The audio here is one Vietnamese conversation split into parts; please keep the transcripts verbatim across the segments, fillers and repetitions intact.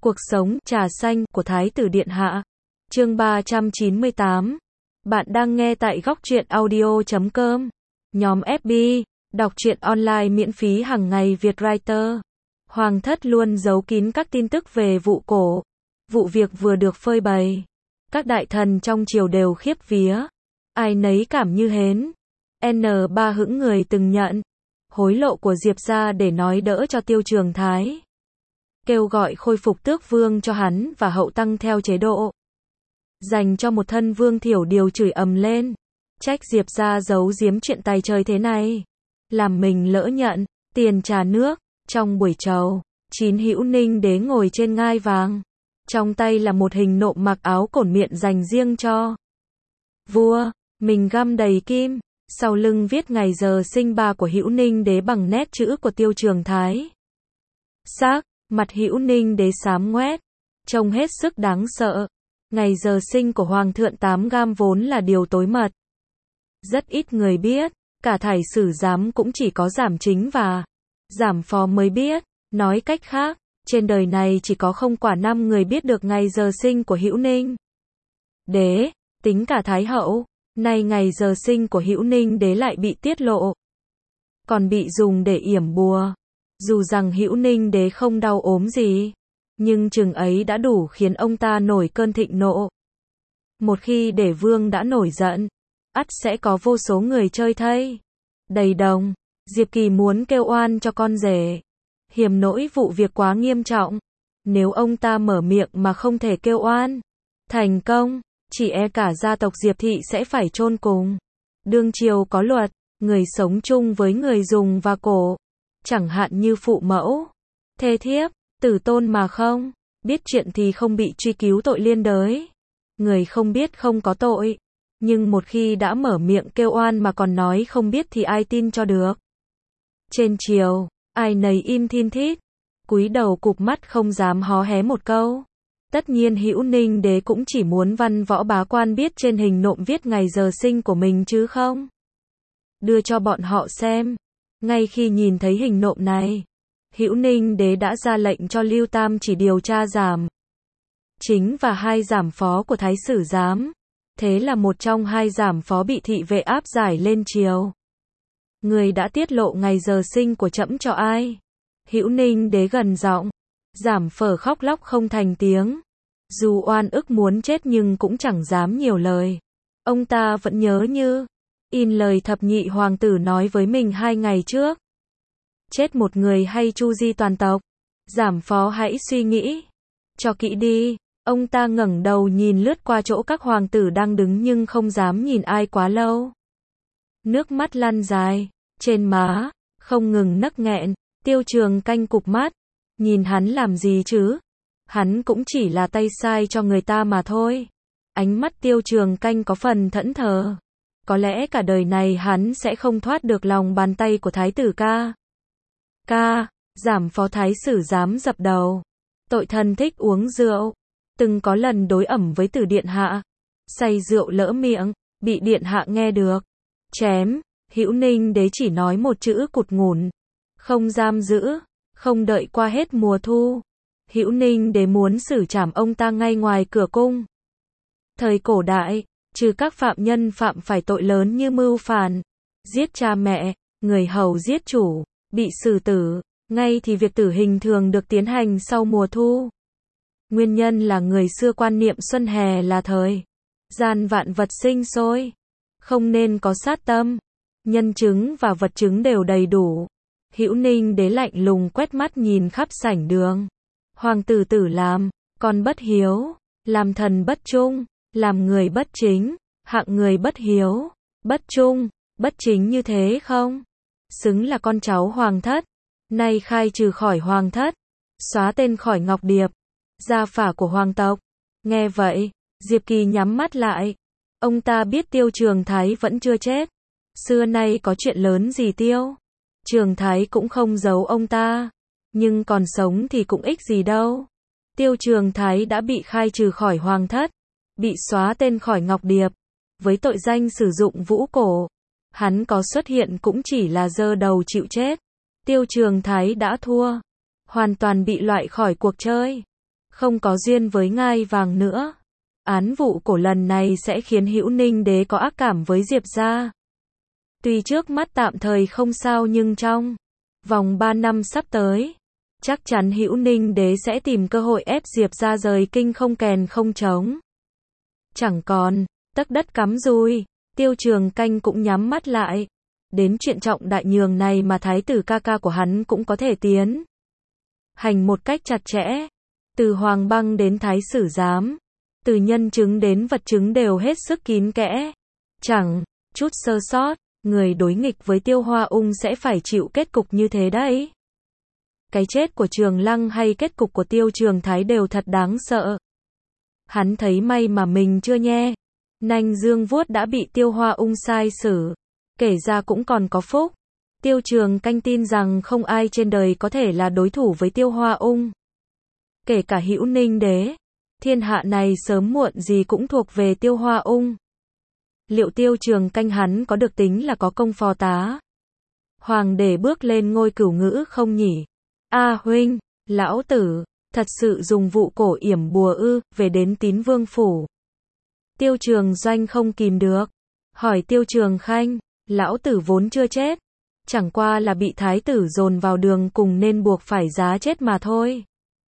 Cuộc sống trà xanh của Thái tử Điện Hạ. Chương ba trăm chín mươi tám. Bạn đang nghe tại góc truyện audio chấm com. Nhóm ép bê, đọc truyện online miễn phí hàng ngày Việt Writer. Hoàng thất luôn giấu kín các tin tức về vụ cổ. Vụ việc vừa được phơi bày. Các đại thần trong triều đều khiếp vía. Ai nấy cảm như hến. N ba hững người từng nhận hối lộ của Diệp gia để nói đỡ cho Tiêu Trường Thái. Kêu gọi khôi phục tước vương cho hắn và hậu tăng theo chế độ. Dành cho một thân vương thiểu điều chửi ầm lên. Trách Diệp gia giấu giếm chuyện tay trời thế này. Làm mình lỡ nhận, tiền trà nước. Trong buổi trầu, chín hữu ninh đế ngồi trên ngai vàng. Trong tay là một hình nộm mặc áo cổn miện dành riêng cho vua, mình găm đầy kim. Sau lưng viết ngày giờ sinh ba của hữu ninh đế bằng nét chữ của Tiêu Trường Thái. Xác, mặt hữu ninh đế xám ngoét, trông hết sức đáng sợ. Ngày giờ sinh của Hoàng thượng tám gam vốn là điều tối mật. Rất ít người biết, cả thải sử giám cũng chỉ có giám chính và giám phó mới biết. Nói cách khác, trên đời này chỉ có không quả năm người biết được ngày giờ sinh của hữu ninh đế, tính cả Thái hậu. Nay ngày giờ sinh của hữu ninh đế lại bị tiết lộ, còn bị dùng để yểm bùa. Dù rằng hữu ninh đế không đau ốm gì, nhưng chừng ấy đã đủ khiến ông ta nổi cơn thịnh nộ. Một khi để vương đã nổi giận, ắt sẽ có vô số người chơi thây đầy đồng. Diệp Kỳ muốn kêu oan cho con rể, hiềm nỗi vụ việc quá nghiêm trọng. Nếu ông ta mở miệng mà không thể kêu oan thành công, chỉ e cả gia tộc Diệp Thị sẽ phải chôn cùng. Đương triều có luật, người sống chung với người dùng và cổ, chẳng hạn như phụ mẫu, thê thiếp, tử tôn mà không biết chuyện thì không bị truy cứu tội liên đới. Người không biết không có tội, nhưng một khi đã mở miệng kêu oan mà còn nói không biết thì ai tin cho được. Trên triều, ai nấy im thin thít, cúi đầu cụp mắt không dám hó hé một câu. Tất nhiên hữu ninh đế cũng chỉ muốn văn võ bá quan biết trên hình nộm viết ngày giờ sinh của mình chứ không đưa cho bọn họ xem. Ngay khi nhìn thấy hình nộm này, hữu ninh đế đã ra lệnh cho Lưu Tam chỉ điều tra giám chính và hai giám phó của thái sử giám. Thế là một trong hai giám phó bị thị vệ áp giải lên triều. Người đã tiết lộ ngày giờ sinh của trẫm cho ai? Hữu ninh đế gần giọng. Giám phở khóc lóc không thành tiếng. Dù oan ức muốn chết nhưng cũng chẳng dám nhiều lời. Ông ta vẫn nhớ như in lời thập nhị hoàng tử nói với mình hai ngày trước. Chết một người hay chu di toàn tộc? Giám phó hãy suy nghĩ cho kỹ đi. Ông ta ngẩng đầu nhìn lướt qua chỗ các hoàng tử đang đứng nhưng không dám nhìn ai quá lâu. Nước mắt lăn dài trên má, không ngừng nấc nghẹn. Tiêu Trường Canh cụp mắt, nhìn hắn làm gì chứ? Hắn cũng chỉ là tay sai cho người ta mà thôi. Ánh mắt Tiêu Trường Canh có phần thẫn thờ. Có lẽ cả đời này hắn sẽ không thoát được lòng bàn tay của thái tử ca. Ca, giám phó thái sử dám dập đầu. Tội thần thích uống rượu. Từng có lần đối ẩm với tử điện hạ. Say rượu lỡ miệng, bị điện hạ nghe được. Chém, hữu ninh đế chỉ nói một chữ cụt ngủn. Không giam giữ, không đợi qua hết mùa thu. Hữu ninh đế muốn xử trảm ông ta ngay ngoài cửa cung. Thời cổ đại, trừ các phạm nhân phạm phải tội lớn như mưu phản, giết cha mẹ, người hầu giết chủ, bị xử tử, ngay thì việc tử hình thường được tiến hành sau mùa thu. Nguyên nhân là người xưa quan niệm xuân hè là thời gian vạn vật sinh sôi, không nên có sát tâm. Nhân chứng và vật chứng đều đầy đủ. Hữu ninh đế lạnh lùng quét mắt nhìn khắp sảnh đường. Hoàng tử tử làm con bất hiếu, làm thần bất trung, làm người bất chính, hạng người bất hiếu, bất trung, bất chính như thế không xứng là con cháu hoàng thất. Nay khai trừ khỏi hoàng thất, xóa tên khỏi Ngọc Điệp, gia phả của hoàng tộc. Nghe vậy, Diệp Kỳ nhắm mắt lại. Ông ta biết Tiêu Trường Thái vẫn chưa chết. Xưa nay có chuyện lớn gì Tiêu Trường Thái cũng không giấu ông ta. Nhưng còn sống thì cũng ích gì đâu. Tiêu Trường Thái đã bị khai trừ khỏi hoàng thất, bị xóa tên khỏi Ngọc Điệp, với tội danh sử dụng vũ cổ. Hắn có xuất hiện cũng chỉ là giơ đầu chịu chết. Tiêu Trường Thái đã thua, hoàn toàn bị loại khỏi cuộc chơi. không có duyên với ngai vàng nữa. Án vụ cổ lần này sẽ khiến Hữu Ninh Đế có ác cảm với Diệp gia. Tuy trước mắt tạm thời không sao nhưng trong vòng ba năm sắp tới, chắc chắn Hữu Ninh Đế sẽ tìm cơ hội ép Diệp gia rời kinh không kèn không trống. Chẳng còn tấc đất cắm dùi, Tiêu Trường Canh cũng nhắm mắt lại. Đến chuyện trọng đại nhường này mà thái tử ca ca của hắn cũng có thể tiến hành một cách chặt chẽ. Từ Hoàng Băng đến Thái Sử Giám, từ nhân chứng đến vật chứng đều hết sức kín kẽ. Chẳng chút sơ sót, người đối nghịch với Tiêu Hoa Ung sẽ phải chịu kết cục như thế đấy. Cái chết của Trường Lăng hay kết cục của Tiêu Trường Thái đều thật đáng sợ. Hắn thấy may mà mình chưa nhe nanh dương vuốt đã bị Tiêu Hoa Ung sai xử. Kể ra cũng còn có phúc. Tiêu Trường Canh tin rằng không ai trên đời có thể là đối thủ với Tiêu Hoa Ung. Kể cả Hữu Ninh Đế. Thiên hạ này sớm muộn gì cũng thuộc về Tiêu Hoa Ung. Liệu Tiêu Trường Canh hắn có được tính là có công phò tá hoàng để bước lên ngôi cửu ngữ không nhỉ? A à, huynh, lão tử, thật sự dùng vụ cổ yểm bùa ư, về đến Tín Vương phủ. Tiêu Trường Doanh không kìm được. Hỏi Tiêu Trường Khanh, lão tử vốn chưa chết. Chẳng qua là bị thái tử dồn vào đường cùng nên buộc phải giá chết mà thôi.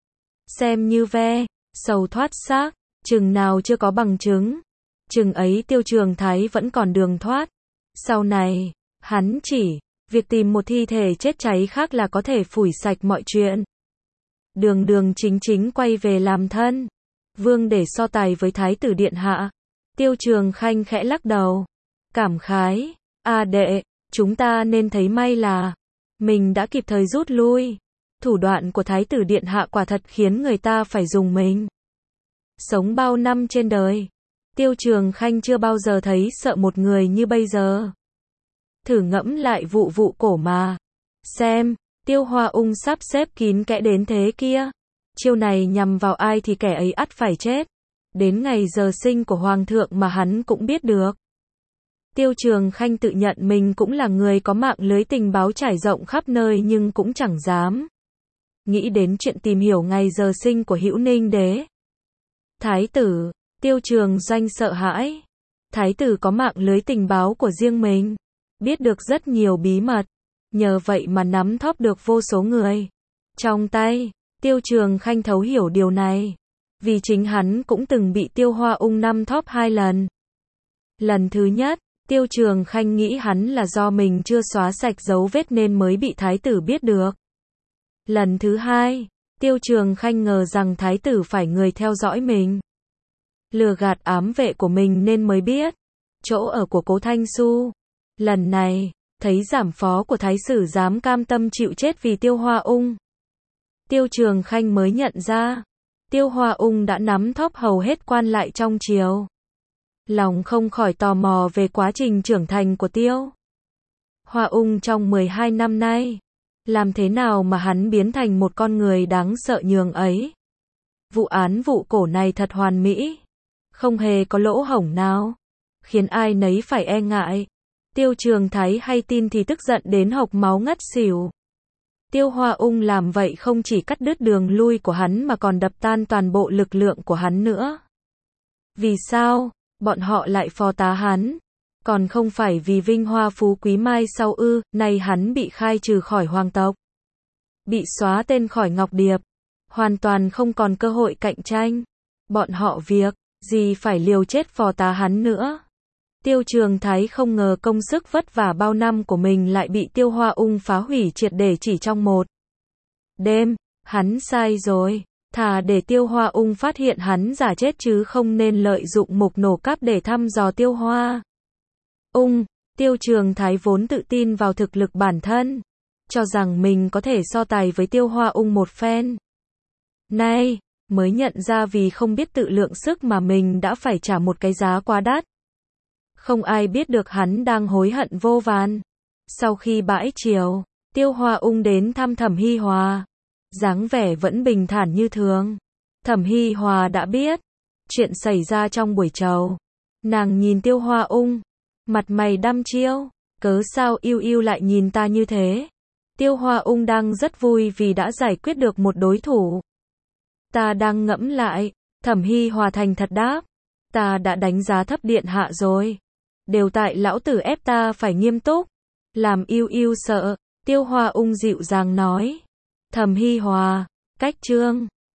Xem như ve, sầu thoát xác, chừng nào chưa có bằng chứng. Chừng ấy Tiêu Trường Thái vẫn còn đường thoát. Sau này, hắn chỉ, việc tìm một thi thể chết cháy khác là có thể phủi sạch mọi chuyện. Đường đường chính chính quay về làm thân. Vương để so tài với thái tử điện hạ. Tiêu Trường Khanh khẽ lắc đầu. Cảm khái, a đệ, chúng ta nên thấy may là mình đã kịp thời rút lui. Thủ đoạn của thái tử điện hạ quả thật khiến người ta phải dùng mình. Sống bao năm trên đời, Tiêu Trường Khanh chưa bao giờ thấy sợ một người như bây giờ. Thử ngẫm lại vụ vụ cổ mà. Xem, Tiêu Hoa Ung sắp xếp kín kẽ đến thế kia. Chiêu này nhằm vào ai thì kẻ ấy ắt phải chết. Đến ngày giờ sinh của Hoàng thượng mà hắn cũng biết được. Tiêu Trường Khanh tự nhận mình cũng là người có mạng lưới tình báo trải rộng khắp nơi nhưng cũng chẳng dám nghĩ đến chuyện tìm hiểu ngày giờ sinh của Hữu Ninh Đế. Thái tử, Tiêu Trường Doanh sợ hãi. Thái tử có mạng lưới tình báo của riêng mình, biết được rất nhiều bí mật, nhờ vậy mà nắm thóp được vô số người trong tay. Tiêu Trường Khanh thấu hiểu điều này, vì chính hắn cũng từng bị Tiêu Hoa Ung nắm thóp hai lần. Lần thứ nhất, Tiêu Trường Khanh nghĩ hắn là do mình chưa xóa sạch dấu vết nên mới bị thái tử biết được. Lần thứ hai, Tiêu Trường Khanh ngờ rằng thái tử phải người theo dõi mình, lừa gạt ám vệ của mình nên mới biết chỗ ở của Cố Thanh Xu. Lần này, thấy giảm phó của thái sử dám cam tâm chịu chết vì Tiêu Hoa Ung. Tiêu Trường Khanh mới nhận ra, Tiêu Hoa Ung đã nắm thóp hầu hết quan lại trong triều. Lòng không khỏi tò mò về quá trình trưởng thành của Tiêu Hoa Ung trong mười hai năm nay. Làm thế nào mà hắn biến thành một con người đáng sợ nhường ấy? Vụ án vụ cổ này thật hoàn mỹ, không hề có lỗ hổng nào, khiến ai nấy phải e ngại. Tiêu Trường Thái hay tin thì tức giận đến hộc máu ngất xỉu. Tiêu Hoa Ung làm vậy không chỉ cắt đứt đường lui của hắn mà còn đập tan toàn bộ lực lượng của hắn nữa. Vì sao bọn họ lại phò tá hắn? Còn không phải vì vinh hoa phú quý mai sau ư? Nay hắn bị khai trừ khỏi hoàng tộc, bị xóa tên khỏi Ngọc Điệp, hoàn toàn không còn cơ hội cạnh tranh. Bọn họ việc gì phải liều chết phò tá hắn nữa? Tiêu Trường Thái không ngờ công sức vất vả bao năm của mình lại bị Tiêu Hoa Ung phá hủy triệt để chỉ trong một đêm. Hắn sai rồi, thà để Tiêu Hoa Ung phát hiện hắn giả chết chứ không nên lợi dụng mục nổ cáp để thăm dò Tiêu Hoa Ung. Tiêu Trường Thái vốn tự tin vào thực lực bản thân, cho rằng mình có thể so tài với Tiêu Hoa Ung một phen. Nay, mới nhận ra vì không biết tự lượng sức mà mình đã phải trả một cái giá quá đắt. Không ai biết được hắn đang hối hận vô vàn. Sau khi bãi triều, Tiêu Hoa Ung đến thăm Thẩm Hi Hòa, dáng vẻ vẫn bình thản như thường. Thẩm Hi Hòa đã biết chuyện xảy ra trong buổi trầu. Nàng nhìn Tiêu Hoa Ung, mặt mày đăm chiêu, cớ sao yêu yêu lại nhìn ta như thế? Tiêu Hoa Ung đang rất vui vì đã giải quyết được một đối thủ. Ta đang ngẫm lại. Thẩm Hi Hòa thành thật đáp. Ta đã đánh giá thấp điện hạ rồi. Đều tại lão tử ép ta phải nghiêm túc. Làm yêu yêu sợ. Tiêu Hoa Ung dịu dàng nói. Thẩm Hi Hòa. Cách chương.